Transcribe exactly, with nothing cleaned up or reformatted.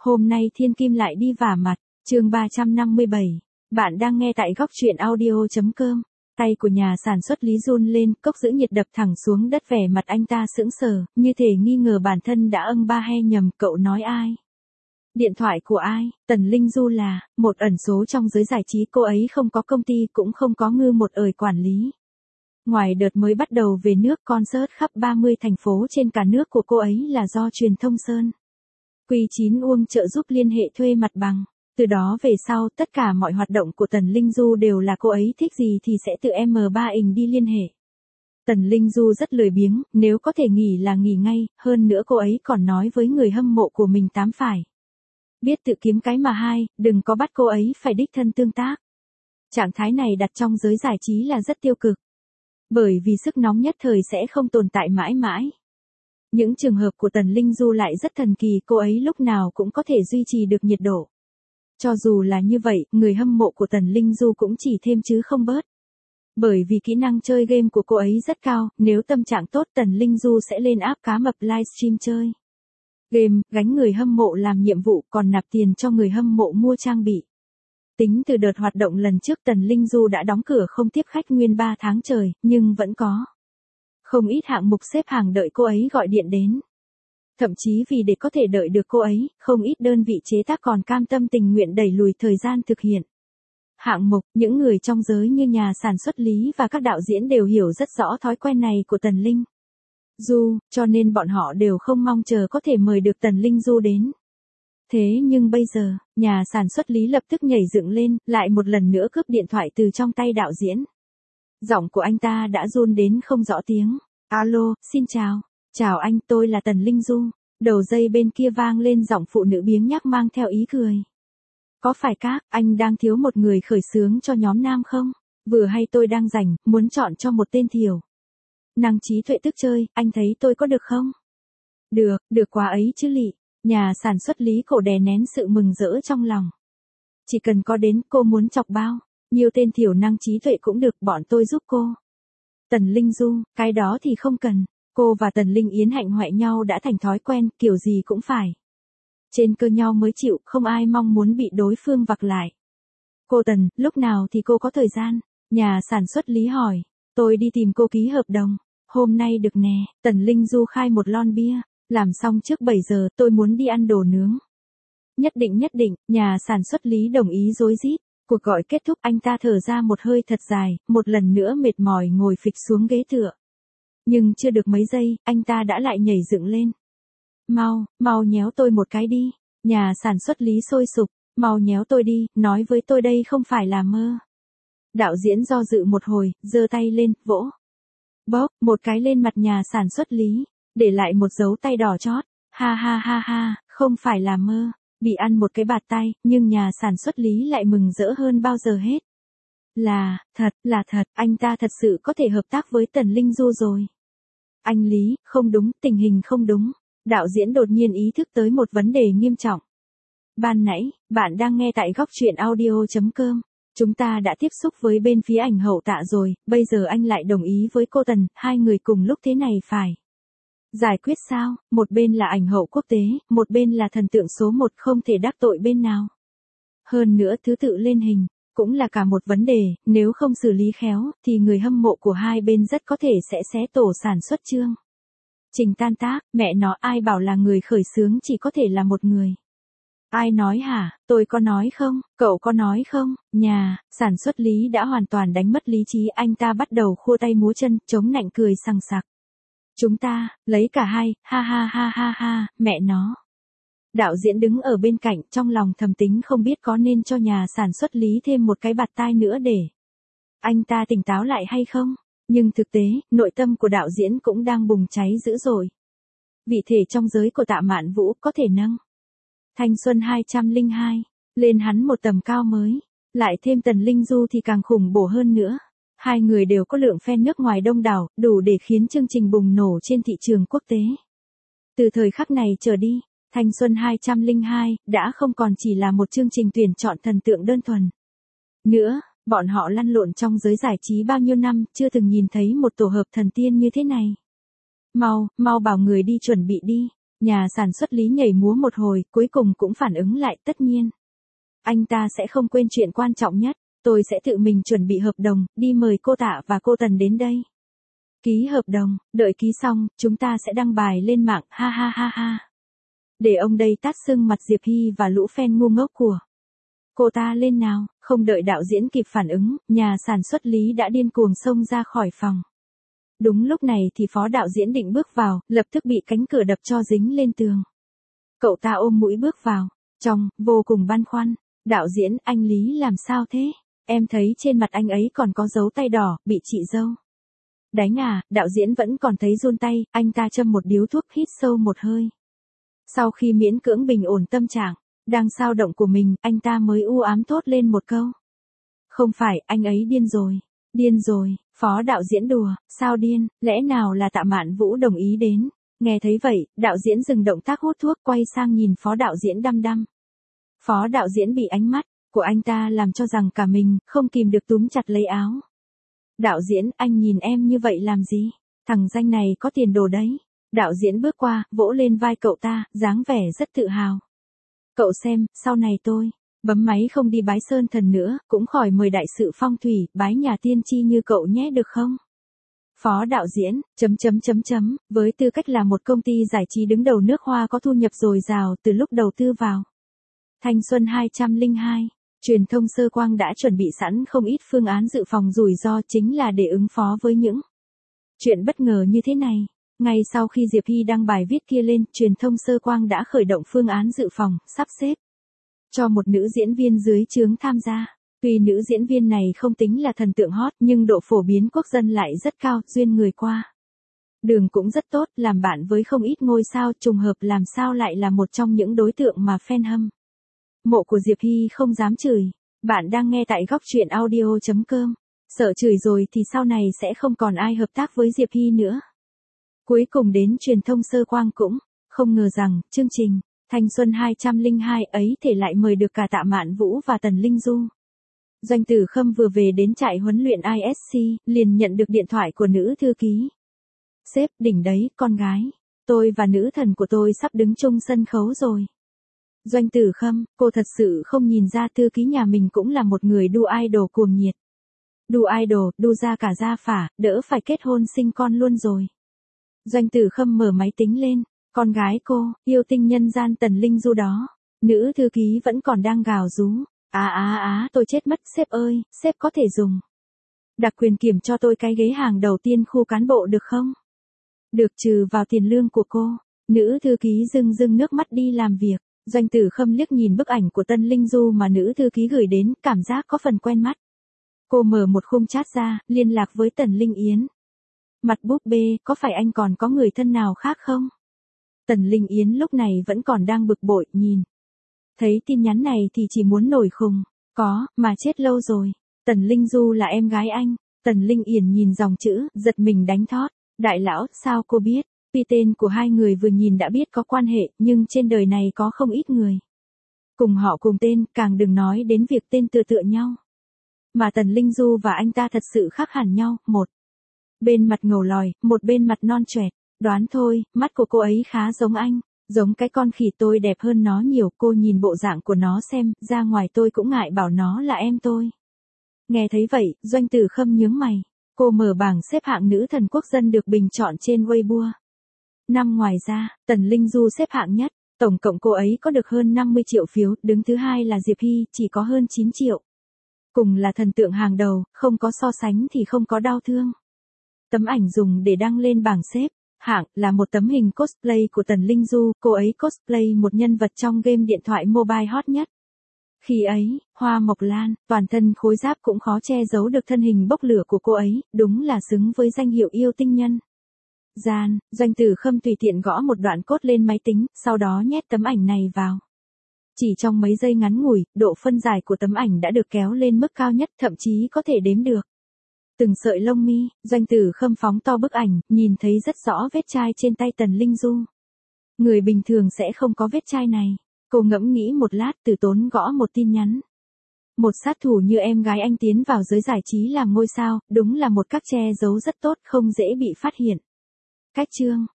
Hôm nay Thiên Kim lại đi vả mặt, chương ba trăm năm mươi bảy. Bạn đang nghe tại góc truyện audio.com. Tay của nhà sản xuất Lý run lên, cốc giữ nhiệt đập thẳng xuống đất, vẻ mặt anh ta sững sờ, như thể nghi ngờ bản thân đã âng ba he nhầm. Cậu nói ai? Điện thoại của ai? Tần Linh Du là một ẩn số trong giới giải trí, cô ấy không có công ty, cũng không có ngư một ời quản lý. Ngoài đợt mới bắt đầu về nước, concert khắp ba mươi thành phố trên cả nước của cô ấy là do Truyền thông Sơn Quy chín Uông trợ giúp liên hệ thuê mặt bằng. Từ đó về sau, tất cả mọi hoạt động của Tần Linh Du đều là cô ấy thích gì thì sẽ tự em ba ình đi liên hệ. Tần Linh Du rất lười biếng, nếu có thể nghỉ là nghỉ ngay, hơn nữa cô ấy còn nói với người hâm mộ của mình tám phải. Biết tự kiếm cái mà hai, đừng có bắt cô ấy phải đích thân tương tác. Trạng thái này đặt trong giới giải trí là rất tiêu cực. Bởi vì sức nóng nhất thời sẽ không tồn tại mãi mãi. Những trường hợp của Tần Linh Du lại rất thần kỳ, cô ấy lúc nào cũng có thể duy trì được nhiệt độ. Cho dù là như vậy, người hâm mộ của Tần Linh Du cũng chỉ thêm chứ không bớt. Bởi vì kỹ năng chơi game của cô ấy rất cao, nếu tâm trạng tốt Tần Linh Du sẽ lên app cá mập livestream chơi game, gánh người hâm mộ làm nhiệm vụ, còn nạp tiền cho người hâm mộ mua trang bị. Tính từ đợt hoạt động lần trước, Tần Linh Du đã đóng cửa không tiếp khách nguyên ba tháng trời, nhưng vẫn có không ít hạng mục xếp hàng đợi cô ấy gọi điện đến. Thậm chí vì để có thể đợi được cô ấy, không ít đơn vị chế tác còn cam tâm tình nguyện đẩy lùi thời gian thực hiện hạng mục. Những người trong giới như nhà sản xuất Lý và các đạo diễn đều hiểu rất rõ thói quen này của Tần Linh Du, cho nên bọn họ đều không mong chờ có thể mời được Tần Linh Du đến. Thế nhưng bây giờ, nhà sản xuất Lý lập tức nhảy dựng lên, lại một lần nữa cướp điện thoại từ trong tay đạo diễn. Giọng của anh ta đã run đến không rõ tiếng. Alo, xin chào. Chào anh, tôi là Tần Linh Du. Đầu dây bên kia vang lên giọng phụ nữ biếng nhác mang theo ý cười. Có phải các anh đang thiếu một người khởi xướng cho nhóm nam không? Vừa hay tôi đang rảnh, muốn chọn cho một tên thiểu năng trí tuệ tức chơi, anh thấy tôi có được không? Được, được quá ấy chứ lị. Nhà sản xuất Lý cổ đè nén sự mừng rỡ trong lòng. Chỉ cần có đến, cô muốn chọc bao nhiều tên thiểu năng trí tuệ cũng được, bọn tôi giúp cô. Tần Linh Du, cái đó thì không cần. Cô và Tần Linh Yến hạnh hoẹ nhau đã thành thói quen, kiểu gì cũng phải trên cơ nhau mới chịu, không ai mong muốn bị đối phương vặc lại. Cô Tần, lúc nào thì cô có thời gian? Nhà sản xuất Lý hỏi. Tôi đi tìm cô ký hợp đồng. Hôm nay được nè. Tần Linh Du khai một lon bia. Làm xong trước bảy giờ, tôi muốn đi ăn đồ nướng. Nhất định nhất định, nhà sản xuất Lý đồng ý rối rít. Cuộc gọi kết thúc, anh ta thở ra một hơi thật dài, một lần nữa mệt mỏi ngồi phịch xuống ghế tựa. Nhưng chưa được mấy giây, anh ta đã lại nhảy dựng lên. Mau, mau nhéo tôi một cái đi. Nhà sản xuất Lý sôi sục. Mau nhéo tôi đi, nói với tôi đây không phải là mơ. Đạo diễn do dự một hồi, giơ tay lên, vỗ bóp một cái lên mặt nhà sản xuất Lý, để lại một dấu tay đỏ chót. Ha ha ha ha, không phải là mơ. Bị ăn một cái bạt tay, nhưng nhà sản xuất Lý lại mừng rỡ hơn bao giờ hết. Là, thật, là thật, anh ta thật sự có thể hợp tác với Tần Linh Du rồi. Anh Lý, không đúng, tình hình không đúng. Đạo diễn đột nhiên ý thức tới một vấn đề nghiêm trọng. Ban nãy, bạn đang nghe tại góc truyện audio.com. Chúng ta đã tiếp xúc với bên phía ảnh hậu Tạ rồi, bây giờ anh lại đồng ý với cô Tần, hai người cùng lúc thế này phải giải quyết sao? Một bên là ảnh hậu quốc tế, một bên là thần tượng số một, không thể đắc tội bên nào. Hơn nữa thứ tự lên hình, cũng là cả một vấn đề, nếu không xử lý khéo, thì người hâm mộ của hai bên rất có thể sẽ xé tổ sản xuất chương trình tan tác. Mẹ nó, ai bảo là người khởi xướng chỉ có thể là một người? Ai nói hả? Tôi có nói không? Cậu có nói không? Nhà sản xuất Lý đã hoàn toàn đánh mất lý trí, anh ta bắt đầu khua tay múa chân, chống nạnh cười sằng sặc. Chúng ta, lấy cả hai, ha ha ha ha ha, mẹ nó. Đạo diễn đứng ở bên cạnh, trong lòng thầm tính không biết có nên cho nhà sản xuất Lý thêm một cái bạt tai nữa để anh ta tỉnh táo lại hay không? Nhưng thực tế, nội tâm của đạo diễn cũng đang bùng cháy dữ dội. Vị thể trong giới của Tạ Mạn Vũ có thể nâng Thanh Xuân hai không không hai lên hắn một tầm cao mới. Lại thêm Tần Linh Du thì càng khủng bổ hơn nữa. Hai người đều có lượng fan nước ngoài đông đảo, đủ để khiến chương trình bùng nổ trên thị trường quốc tế. Từ thời khắc này trở đi, Thanh Xuân hai không không hai đã không còn chỉ là một chương trình tuyển chọn thần tượng đơn thuần nữa. Bọn họ lăn lộn trong giới giải trí bao nhiêu năm, chưa từng nhìn thấy một tổ hợp thần tiên như thế này. Mau, mau bảo người đi chuẩn bị đi. Nhà sản xuất Lý nhảy múa một hồi, cuối cùng cũng phản ứng lại, tất nhiên. Anh ta sẽ không quên chuyện quan trọng nhất, tôi sẽ tự mình chuẩn bị hợp đồng, đi mời cô Tạ và cô Tần đến đây. Ký hợp đồng, đợi ký xong, chúng ta sẽ đăng bài lên mạng, ha ha ha ha. Để ông đây tát sưng mặt Diệp Hy và lũ fan ngu ngốc của cô ta lên nào, không đợi đạo diễn kịp phản ứng, nhà sản xuất Lý đã điên cuồng xông ra khỏi phòng. Đúng lúc này thì phó đạo diễn định bước vào, lập tức bị cánh cửa đập cho dính lên tường. Cậu ta ôm mũi bước vào, trong, vô cùng băn khoăn. Đạo diễn, anh Lý làm sao thế? Em thấy trên mặt anh ấy còn có dấu tay đỏ, bị chị dâu đánh à, đạo diễn vẫn còn thấy run tay, anh ta châm một điếu thuốc, hít sâu một hơi. Sau khi miễn cưỡng bình ổn tâm trạng đang xao động của mình, anh ta mới u ám thốt lên một câu. Không phải, anh ấy điên rồi. Điên rồi, phó đạo diễn đùa, sao điên, lẽ nào là Tạ Mạn Vũ đồng ý đến. Nghe thấy vậy, đạo diễn dừng động tác hút thuốc, quay sang nhìn phó đạo diễn đăm đăm. Phó đạo diễn bị ánh mắt của anh ta làm cho rằng cả mình không kìm được túm chặt lấy áo. Đạo diễn, anh nhìn em như vậy làm gì? Thằng danh này có tiền đồ đấy. Đạo diễn bước qua, vỗ lên vai cậu ta, dáng vẻ rất tự hào. Cậu xem, sau này tôi bấm máy không đi bái sơn thần nữa, cũng khỏi mời đại sự phong thủy, bái nhà tiên tri như cậu nhé được không? Phó đạo diễn, chấm chấm chấm chấm, với tư cách là một công ty giải trí đứng đầu nước Hoa có thu nhập dồi dào từ lúc đầu tư vào Thanh Xuân hai không không hai, truyền thông Sơ Quang đã chuẩn bị sẵn không ít phương án dự phòng rủi ro, chính là để ứng phó với những chuyện bất ngờ như thế này. Ngay sau khi Diệp Hy đăng bài viết kia lên, truyền thông Sơ Quang đã khởi động phương án dự phòng, sắp xếp cho một nữ diễn viên dưới trướng tham gia. Tuy nữ diễn viên này không tính là thần tượng hot, nhưng độ phổ biến quốc dân lại rất cao, duyên người qua đường cũng rất tốt, làm bạn với không ít ngôi sao, trùng hợp làm sao lại là một trong những đối tượng mà fan hâm mộ của Diệp Hy không dám chửi. Bạn đang nghe tại góc truyện audio chấm com. Sợ chửi rồi thì sau này sẽ không còn ai hợp tác với Diệp Hy nữa. Cuối cùng đến truyền thông Sơ Quang cũng không ngờ rằng chương trình Thanh Xuân hai không không hai ấy thể lại mời được cả Tạ Mạn Vũ và Tần Linh Du. Doanh Tử Khâm vừa về đến trại huấn luyện I S C, liền nhận được điện thoại của nữ thư ký. Sếp, đỉnh đấy, con gái. Tôi và nữ thần của tôi sắp đứng chung sân khấu rồi. Doanh Tử Khâm, cô thật sự không nhìn ra thư ký nhà mình cũng là một người đu idol cuồng nhiệt. Đu idol, đu ra cả gia phả, đỡ phải kết hôn sinh con luôn rồi. Doanh Tử Khâm mở máy tính lên, con gái cô, yêu tinh nhân gian Tần Linh Du đó. Nữ thư ký vẫn còn đang gào rú. Á á á, tôi chết mất, sếp ơi, sếp có thể dùng đặc quyền kiểm cho tôi cái ghế hàng đầu tiên khu cán bộ được không? Được, trừ vào tiền lương của cô. Nữ thư ký rưng rưng nước mắt đi làm việc. Doanh Tử Khâm liếc nhìn bức ảnh của Tân Linh Du mà nữ thư ký gửi đến, cảm giác có phần quen mắt. Cô mở một khung chat ra, liên lạc với Tần Linh Yến. Mặt búp bê, có phải anh còn có người thân nào khác không? Tần Linh Yến lúc này vẫn còn đang bực bội, nhìn thấy tin nhắn này thì chỉ muốn nổi khùng. Có, mà chết lâu rồi. Tần Linh Du là em gái anh. Tần Linh Yến nhìn dòng chữ, giật mình đánh thót. Đại lão, sao cô biết? Tuy tên của hai người vừa nhìn đã biết có quan hệ, nhưng trên đời này có không ít người cùng họ cùng tên, càng đừng nói đến việc tên tựa tựa nhau. Mà Tần Linh Du và anh ta thật sự khác hẳn nhau, một bên mặt ngầu lòi, một bên mặt non choẹt. Đoán thôi, mắt của cô ấy khá giống anh, giống cái con khỉ, tôi đẹp hơn nó nhiều, cô nhìn bộ dạng của nó xem, ra ngoài tôi cũng ngại bảo nó là em tôi. Nghe thấy vậy, Doanh Tử Khâm nhướng mày, cô mở bảng xếp hạng nữ thần quốc dân được bình chọn trên Weibo. Năm ngoài ra, Tần Linh Du xếp hạng nhất, tổng cộng cô ấy có được hơn năm mươi triệu phiếu, đứng thứ hai là Diệp Hy, chỉ có hơn chín triệu. Cùng là thần tượng hàng đầu, không có so sánh thì không có đau thương. Tấm ảnh dùng để đăng lên bảng xếp hạng là một tấm hình cosplay của Tần Linh Du, cô ấy cosplay một nhân vật trong game điện thoại mobile hot nhất. Khi ấy, hoa mộc lan, toàn thân khối giáp cũng khó che giấu được thân hình bốc lửa của cô ấy, đúng là xứng với danh hiệu yêu tinh nhân gian. Doanh Tử Khâm tùy tiện gõ một đoạn code lên máy tính, sau đó nhét tấm ảnh này vào. Chỉ trong mấy giây ngắn ngủi, độ phân giải của tấm ảnh đã được kéo lên mức cao nhất, thậm chí có thể đếm được từng sợi lông mi. Doanh Tử Khâm phóng to bức ảnh, nhìn thấy rất rõ vết chai trên tay Tần Linh Du. Người bình thường sẽ không có vết chai này. Cô ngẫm nghĩ một lát, từ tốn gõ một tin nhắn. Một sát thủ như em gái anh tiến vào giới giải trí làm ngôi sao, đúng là một cách che giấu rất tốt, không dễ bị phát hiện. Cách chương